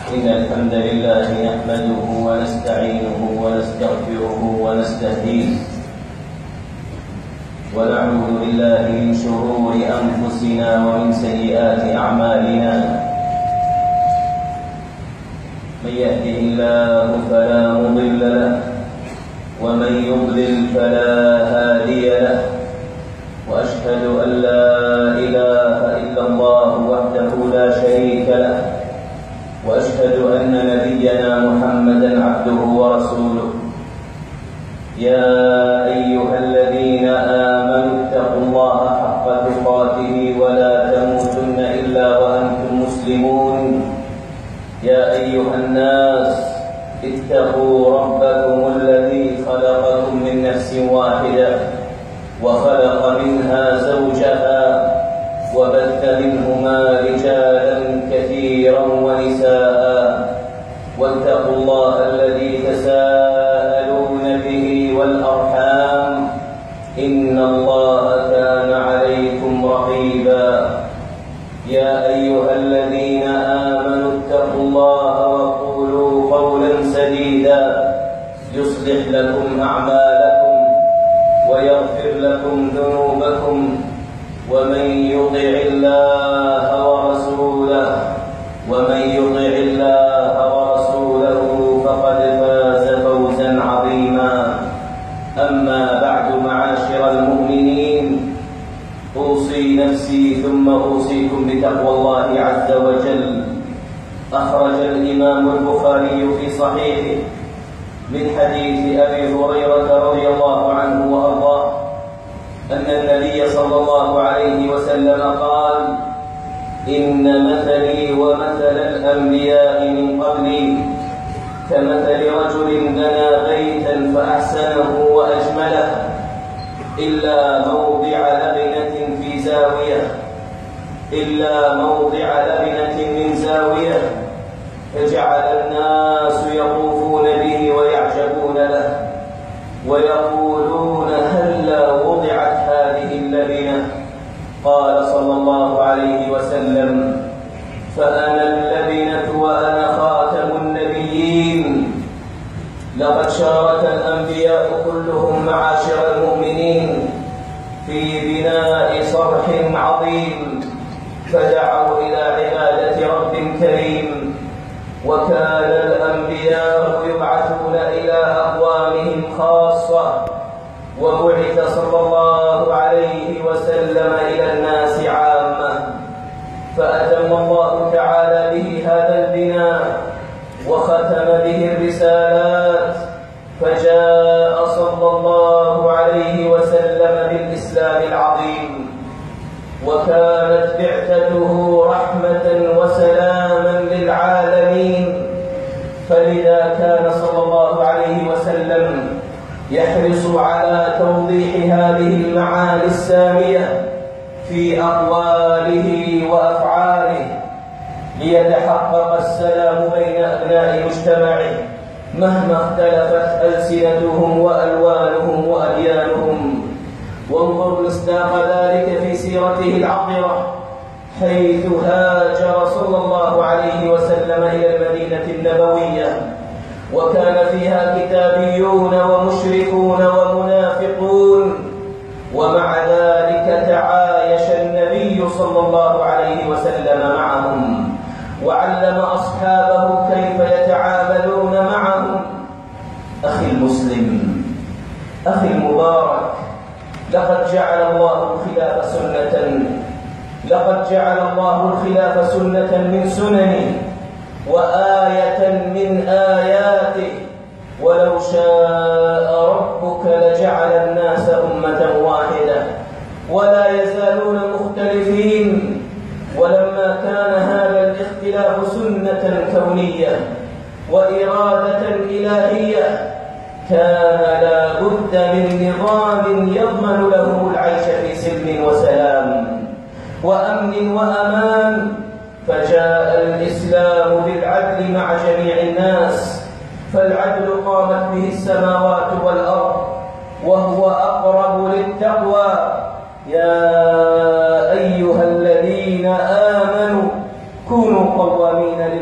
إن الحمد لله نحمده ونستعينه ونستغفره ونستهديه ونعوذ بالله من شرور أنفسنا ومن سيئات أعمالنا. من يهده الله فلا مضل له ومن يضلل فلا هادي له، وأشهد أن لا إله إلا الله وحده لا شريك له، وأشهد أن نبينا محمدا عبده ورسوله. يا أيها الذين آمنوا اتقوا الله حق تقاته ولا تموتن إلا وأنتم مسلمون. يا أيها الناس اتقوا ربكم الذي خلقكم من نفس واحدة وخلق منها زوجها وبث منهما رجالا كثيرا ونساء، واتقوا الله الذي تساءلون به والأرحام، إن الله كان عليكم رقيبا. يا أيها الذين آمنوا اتقوا الله وقولوا قولا سديدا يصلح لكم أعمالكم ويغفر لكم ذنوبكم، ومن يطع الله ورسوله فقد فاز فوزا عظيما. أما بعد، معاشر المؤمنين، أوصي نفسي ثم أوصيكم بتقوى الله عز وجل. أخرج الإمام البخاري في صحيحه من حديث أبي هريرة رضي الله عنه وأرضاه أن النبي صلى الله عليه وسلم قال: إن مثلي ومثل الأنبياء من قبلي كمثل رجل بنى بيتا فأحسنه وأجمله إلا موضع لبنة من زاوية فجعل الناس يطوفون به ويعجبون له ويقولون هلا وضعت هذه اللبنة؟ قال صلى الله عليه وسلم: فأنا اللبنة وأنا خاتم النبيين. لقد شارك الأنبياء كلهم معاشر المؤمنين في بناء صرح عظيم، فدعوا إلى عبادة رب كريم، وكان الأنبياء يبعثون إلى أقوامهم خاصة، وبعث صلى الله عليه وسلم إلى الناس عامة، فأتم الله تعالى به هذا البناء وختم به الرسالات، فجاء صلى الله عليه وسلم بالإسلام العظيم، وكانت بعثته رحمة وسلاما للعالمين. فلذا كان صلى الله عليه وسلم يحرص على توضيح هذه المعاني السامية في أقواله وأفعاله، ليتحقق السلام بين أبناء مجتمعه مهما اختلفت ألسنتهم وألوانهم وأديانهم. وانظر مصداق ذلك في سيرته العطرة، حيث هاجر صلى الله عليه وسلم إلى المدينة النبوية، وكان فيها كتابيون ومشركون ومنافقون، ومع ذلك تعايش النبي صلى الله عليه وسلم معهم، وعلم أصحابه كيف يتعاملون معهم. أخي المسلم، أخي المبارك، لقد جعل الله الخلاف سنة من سننه وآية من آياته، ولو شاء ربك لجعل الناس أمة واحدة ولا يزالون مختلفين. ولما كان هذا الاختلاف سنة كونية وإرادة إلهية، كان لا بد من نظام يضمن لهم العيش في سلم وسلام وأمن وأمان، فجاء الإسلام بالعدل مع جميع الناس، فالعدل قامت به السماوات والأرض، وهو أقرب للتقوى. يا أيها الذين آمنوا كونوا قوامين لله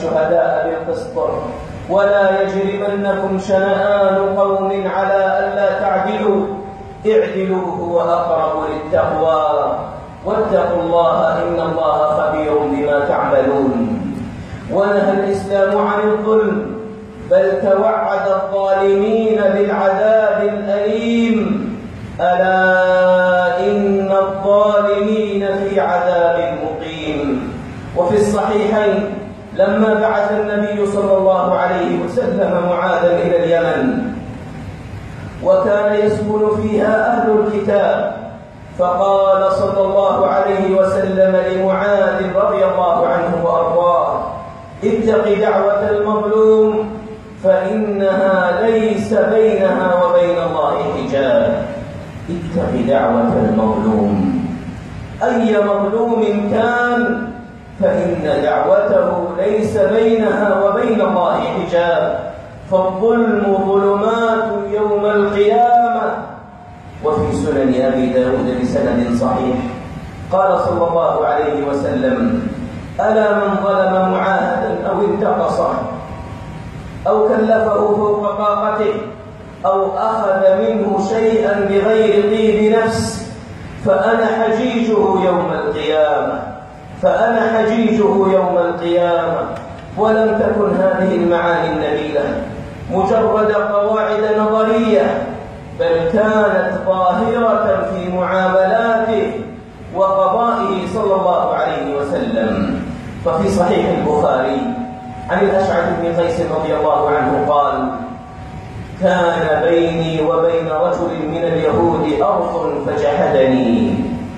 شهداء بالقسط ولا يجرمنكم شنآن قوم على ألا تعدلوا اعدلوا هو أقرب للتقوى واتقوا الله إن الله خبير بما تعملون. ونهى الإسلام عن الظلم بل توعد الظالمين بالعذاب الأليم. ألا إن الظالمين في عذاب مقيم. وفي الصحيحين لما بعث النبي صلى الله عليه وسلم معاذا إلى اليمن وكان يسكن فيها أهل الكتاب، فقال صلى الله عليه وسلم لمعاذ رضي الله عنه وأرضاه: اتق دعوة المظلوم فإنها ليس بينها وبين الله حجاب. اتق دعوة المظلوم، أي مظلوم كان، فإن دعوته ليس بينها وبين الله حجاب، فالظلم ظلمات يوم القيامة. وفي سنن أبي داود بسند صحيح قال صلى الله عليه وسلم: ألا من ظلم معاهدا أو انتقصه أو كلفه فوق طاقته أو أخذ منه شيئا بغير طيب نفس فأنا حجيجه يوم القيامة، فأنا حجيجه يوم القيامة. ولم تكن هذه المعاني النبيلة مجرد قواعد نظرية، بل كانت ظاهرة في معاملاته وقضائه صلى الله عليه وسلم. ففي صحيح البخاري عن الأشعث بن قيس رضي الله عنه قال: كان بيني وبين رجل من اليهود أرض فجحدني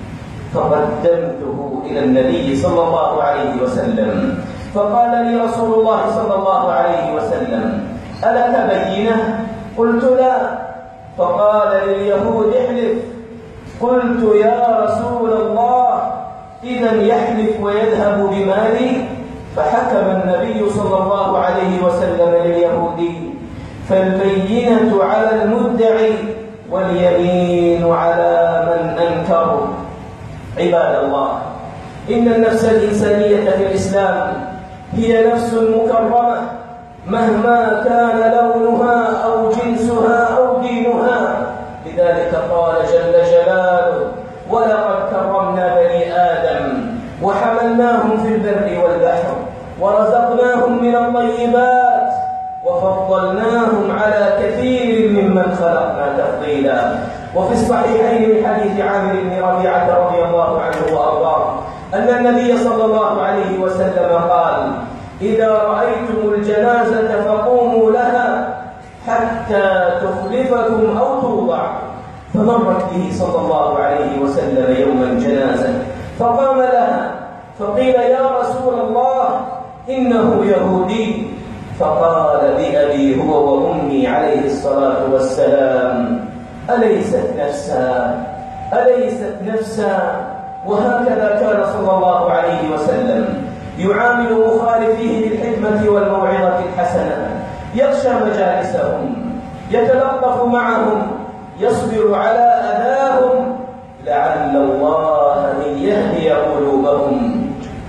فقدمته إلى النبي صلى الله عليه وسلم، فقال لي رسول الله صلى الله عليه وسلم: ألك بينة؟ قلت: لا. فقال لليهود: احلف. قلت: يا رسول الله، إذا يحلف ويذهب بمالي. فحكم النبي صلى الله عليه وسلم لليهودي: فالبينة على المدعي واليمين على من أنكر. عباد الله، إن النفس الإنسانية في الإسلام هي نفس مكرمة مهما كان لونها أو جنسها أو دينها. لذلك قال جل جلاله: ولقد كرمنا بني آدم وحملناهم في البر والبحر ورزقناهم من الطيبات وفضلناهم على كثير ممن خلقنا تفضيلا. وفي الصحيحين من حديث عامر بن ربيعة رضي الله عنه وأرضاه أن النبي صلى الله عليه وسلم قال: إذا رأيتم الجنازة فقوموا لها حتى تخلفكم أو توضع. فمرت به صلى الله عليه وسلم يوما جنازة فقام لها، فقيل: يا رسول الله، إنه يهودي. فقال: بأبي هو وأمي عليه الصلاة والسلام، أليست نفسا، أليست نفسا. وهكذا كان صلى الله عليه وسلم يعامل مخالفيه بالحكمة والموعظة الحسنة، يخشى مجالسهم، يتلطف معهم، يصبر على أذاهم لعل الله أن يهدي قلوبهم.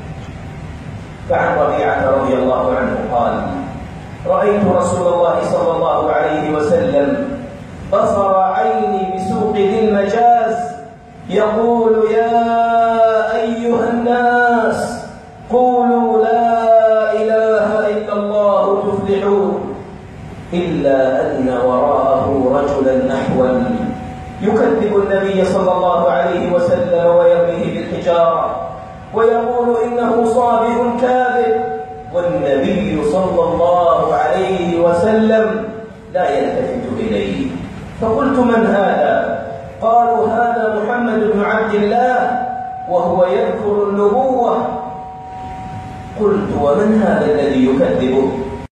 فعن ربيعة رضي الله عنه قال: رأيت رسول الله صلى الله عليه وسلم بصر عيني بسوق ذي المجاز يقول: يا أيها الناس قولوا لا إله إلا الله تفلحون. إلا أن وراءه رجلا نحوا يكذب النبي صلى الله عليه وسلم ويرميه بالحجارة ويقول إنه صابر كاذب، والنبي صلى الله عليه وسلم لا يلتفت إليه. فقلت: من هذا؟ قالوا: هذا محمد بن عبد الله وهو يذكر النبوة. قلت: ومن هذا الذي يكذبه؟